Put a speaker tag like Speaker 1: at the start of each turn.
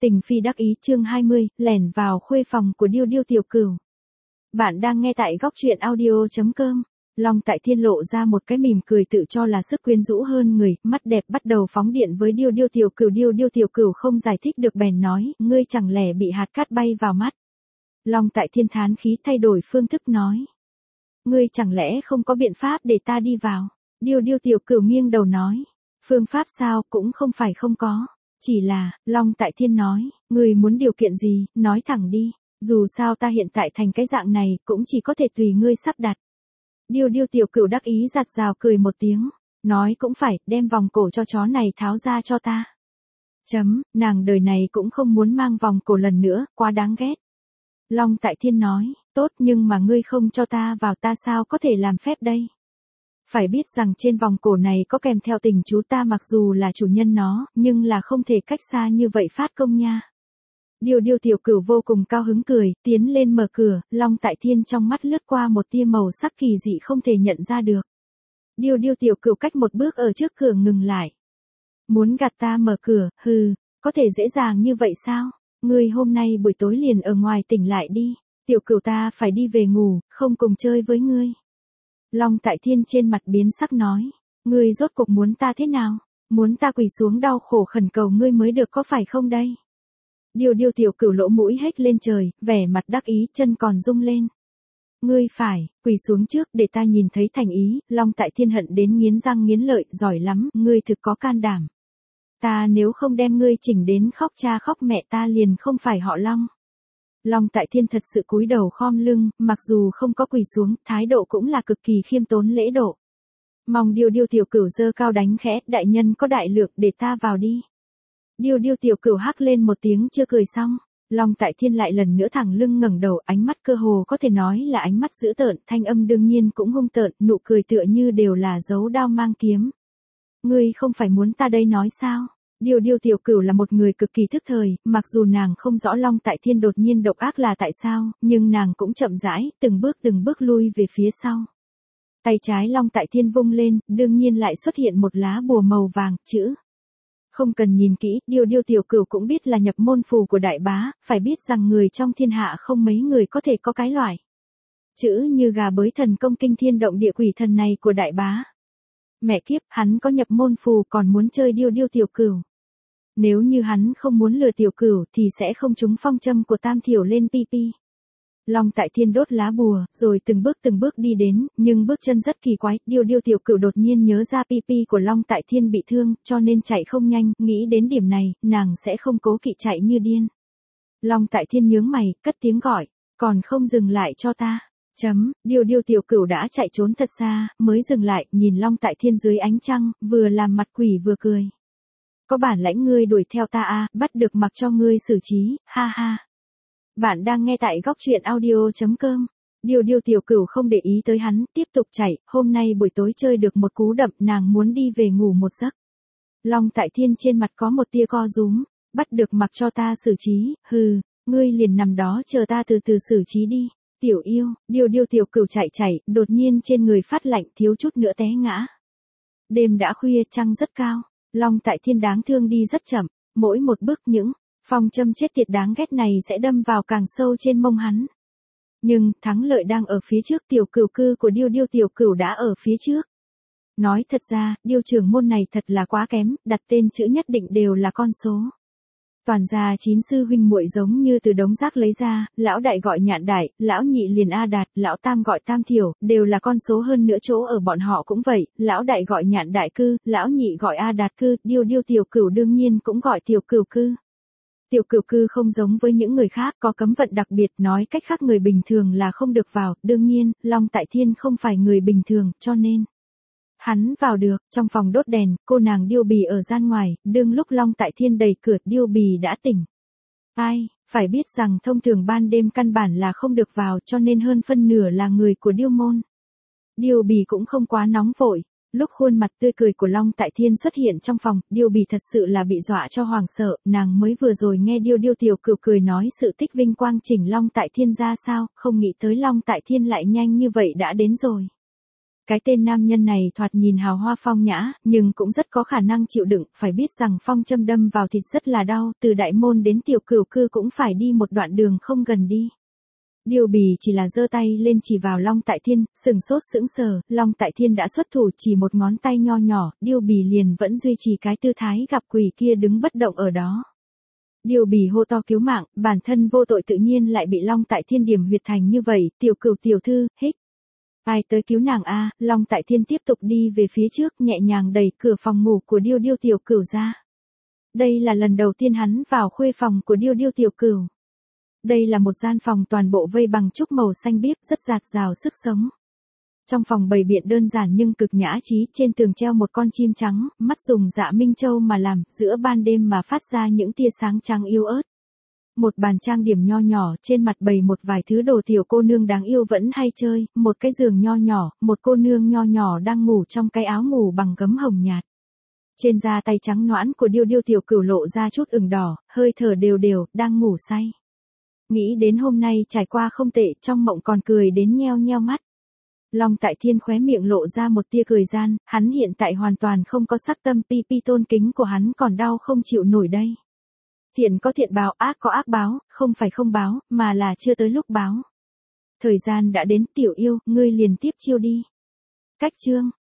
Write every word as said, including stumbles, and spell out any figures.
Speaker 1: Tình phi đắc ý chương hai mươi, lẻn vào khuê phòng của Điêu Điêu tiểu cửu. Bạn đang nghe tại góc truyện audio chấm com. Long Tại Thiên lộ ra một cái mỉm cười tự cho là sức quyến rũ hơn người, mắt đẹp bắt đầu phóng điện với Điêu Điêu tiểu cửu. Điêu Điêu tiểu cửu không giải thích được bèn nói, ngươi chẳng lẽ bị hạt cát bay vào mắt. Long Tại Thiên thán khí thay đổi phương thức nói. Ngươi chẳng lẽ không có biện pháp để ta đi vào. Điêu Điêu tiểu cửu nghiêng đầu nói. Phương pháp sao cũng không phải không có. Chỉ là, Long Tại Thiên nói, người muốn điều kiện gì, nói thẳng đi, dù sao ta hiện tại thành cái dạng này, cũng chỉ có thể tùy ngươi sắp đặt. Điêu Điêu tiểu cửu đắc ý giặt rào cười một tiếng, nói cũng phải, đem vòng cổ cho chó này tháo ra cho ta. Chấm, nàng đời này cũng không muốn mang vòng cổ lần nữa, quá đáng ghét. Long Tại Thiên nói, tốt nhưng mà ngươi không cho ta vào ta sao có thể làm phép đây. Phải biết rằng trên vòng cổ này có kèm theo tình chú ta mặc dù là chủ nhân nó, nhưng là không thể cách xa như vậy phát công nha. Điêu Điêu tiểu cửu vô cùng cao hứng cười, tiến lên mở cửa, Long Tại Thiên trong mắt lướt qua một tia màu sắc kỳ dị không thể nhận ra được. Điêu Điêu tiểu cửu cách một bước ở trước cửa ngừng lại. Muốn gạt ta mở cửa, hừ, có thể dễ dàng như vậy sao? Ngươi hôm nay buổi tối liền ở ngoài tỉnh lại đi, tiểu cửu ta phải đi về ngủ, không cùng chơi với ngươi. Long Tại Thiên trên mặt biến sắc nói, ngươi rốt cuộc muốn ta thế nào, muốn ta quỳ xuống đau khổ khẩn cầu ngươi mới được có phải không đây? Điêu Điêu tiểu cửu lỗ mũi hét lên trời, vẻ mặt đắc ý, chân còn rung lên. Ngươi phải, quỳ xuống trước để ta nhìn thấy thành ý. Long Tại Thiên hận đến nghiến răng nghiến lợi, giỏi lắm, ngươi thực có can đảm. Ta nếu không đem ngươi chỉnh đến khóc cha khóc mẹ ta liền không phải họ Long. Long Tại Thiên thật sự cúi đầu khom lưng, mặc dù không có quỳ xuống, thái độ cũng là cực kỳ khiêm tốn lễ độ. Mong Điêu Điêu tiểu cửu giơ cao đánh khẽ, đại nhân có đại lượng để ta vào đi. Điêu Điêu tiểu cửu hắc lên một tiếng chưa cười xong, Long Tại Thiên lại lần nữa thẳng lưng ngẩng đầu, ánh mắt cơ hồ có thể nói là ánh mắt dữ tợn, thanh âm đương nhiên cũng hung tợn, nụ cười tựa như đều là dấu đao mang kiếm. Ngươi không phải muốn ta đây nói sao? Điêu Điêu tiểu cửu là một người cực kỳ thức thời, mặc dù nàng không rõ Long Tại Thiên đột nhiên độc ác là tại sao, nhưng nàng cũng chậm rãi, từng bước từng bước lui về phía sau. Tay trái Long Tại Thiên vung lên, đương nhiên lại xuất hiện một lá bùa màu vàng, chữ. Không cần nhìn kỹ, Điêu Điêu tiểu cửu cũng biết là nhập môn phù của đại bá, phải biết rằng người trong thiên hạ không mấy người có thể có cái loại. Chữ như gà bới thần công kinh thiên động địa quỷ thần này của đại bá. Mẹ kiếp, hắn có nhập môn phù còn muốn chơi Điêu Điêu tiểu cửu. Nếu như hắn không muốn lừa tiểu cửu thì sẽ không trúng phong châm của Tam Thiểu lên pi pi. Long Tại Thiên đốt lá bùa, rồi từng bước từng bước đi đến, nhưng bước chân rất kỳ quái, Điêu Điêu tiểu cửu đột nhiên nhớ ra pi pi của Long Tại Thiên bị thương, cho nên chạy không nhanh, nghĩ đến điểm này, nàng sẽ không cố kỵ chạy như điên. Long Tại Thiên nhướng mày, cất tiếng gọi, còn không dừng lại cho ta. Chấm, Điêu Điêu tiểu cửu đã chạy trốn thật xa, mới dừng lại, nhìn Long Tại Thiên dưới ánh trăng, vừa làm mặt quỷ vừa cười. Có bản lãnh ngươi đuổi theo ta à, bắt được mặc cho ngươi xử trí, ha ha. Bạn đang nghe tại góc truyện audio chấm com. Điêu Điêu tiểu cửu không để ý tới hắn, tiếp tục chạy, hôm nay buổi tối chơi được một cú đậm, nàng muốn đi về ngủ một giấc. Long Tại Thiên trên mặt có một tia co rúm, bắt được mặc cho ta xử trí, hừ, ngươi liền nằm đó chờ ta từ từ xử trí đi. Tiểu yêu, Điêu Điêu tiểu cửu chạy chạy, đột nhiên trên người phát lạnh thiếu chút nữa té ngã. Đêm đã khuya, trăng rất cao, Long Tại Thiên đáng thương đi rất chậm, mỗi một bước những phong châm chết tiệt đáng ghét này sẽ đâm vào càng sâu trên mông hắn. Nhưng, thắng lợi đang ở phía trước, tiểu cửu cư của Điêu Điêu tiểu cửu đã ở phía trước. Nói thật ra, Điêu trưởng môn này thật là quá kém, đặt tên chữ nhất định đều là con số. Toàn gia chín sư huynh muội giống như từ đống rác lấy ra, lão đại gọi Nhạn Đại, lão nhị liền A Đạt, lão tam gọi Tam Thiểu, đều là con số hơn nữa chỗ ở bọn họ cũng vậy, lão đại gọi Nhạn Đại cư, lão nhị gọi A Đạt cư, Điêu Điêu tiểu cửu đương nhiên cũng gọi tiểu cửu cư. Tiểu cửu cư không giống với những người khác, có cấm vận đặc biệt, nói cách khác người bình thường là không được vào, đương nhiên, Long Tại Thiên không phải người bình thường, cho nên hắn vào được. Trong phòng đốt đèn, cô nàng Điêu Bì ở gian ngoài, đương lúc Long Tại Thiên đẩy cửa, Điêu Bì đã tỉnh. Ai, phải biết rằng thông thường ban đêm căn bản là không được vào, cho nên hơn phân nửa là người của Điêu môn. Điêu Bì cũng không quá nóng vội. Lúc khuôn mặt tươi cười của Long Tại Thiên xuất hiện trong phòng, Điêu Bì thật sự là bị dọa cho hoàng sợ, nàng mới vừa rồi nghe Điêu Điêu tiểu cửu cười nói sự tích vinh quang chỉnh Long Tại Thiên ra sao, không nghĩ tới Long Tại Thiên lại nhanh như vậy đã đến rồi. Cái tên nam nhân này thoạt nhìn hào hoa phong nhã, nhưng cũng rất có khả năng chịu đựng, phải biết rằng phong châm đâm vào thịt rất là đau, từ đại môn đến tiểu cửu cư cũng phải đi một đoạn đường không gần đi. Điêu Bì chỉ là giơ tay lên chỉ vào Long Tại Thiên, sừng sốt sững sờ, Long Tại Thiên đã xuất thủ chỉ một ngón tay nho nhỏ, Điêu Bì liền vẫn duy trì cái tư thái gặp quỷ kia đứng bất động ở đó. Điêu Bì hô to cứu mạng, bản thân vô tội tự nhiên lại bị Long Tại Thiên điểm huyệt thành như vậy, tiểu cửu tiểu thư, hích. Ai tới cứu nàng a? Long Tại Thiên tiếp tục đi về phía trước, nhẹ nhàng đẩy cửa phòng ngủ của Điêu Điêu tiểu cửu ra. Đây là lần đầu tiên hắn vào khuê phòng của Điêu Điêu tiểu cửu. Đây là một gian phòng toàn bộ vây bằng trúc màu xanh biếc, rất dạt dào sức sống. Trong phòng bày biện đơn giản nhưng cực nhã trí, trên tường treo một con chim trắng, mắt dùng dạ minh châu mà làm, giữa ban đêm mà phát ra những tia sáng trắng yếu ớt. Một bàn trang điểm nho nhỏ, trên mặt bày một vài thứ đồ tiểu cô nương đáng yêu vẫn hay chơi, một cái giường nho nhỏ, một cô nương nho nhỏ đang ngủ trong cái áo ngủ bằng gấm hồng nhạt. Trên da tay trắng nõn của Điêu Điêu tiểu cửu lộ ra chút ửng đỏ, hơi thở đều đều, đang ngủ say. Nghĩ đến hôm nay trải qua không tệ, trong mộng còn cười đến nheo nheo mắt. Long Tại Thiên khóe miệng lộ ra một tia cười gian, hắn hiện tại hoàn toàn không có sắc tâm, pi pi tôn kính của hắn còn đau không chịu nổi đây. Thiện có thiện báo, ác có ác báo, không phải không báo, mà là chưa tới lúc báo. Thời gian đã đến, tiểu yêu, ngươi liền tiếp chiêu đi. Cách chương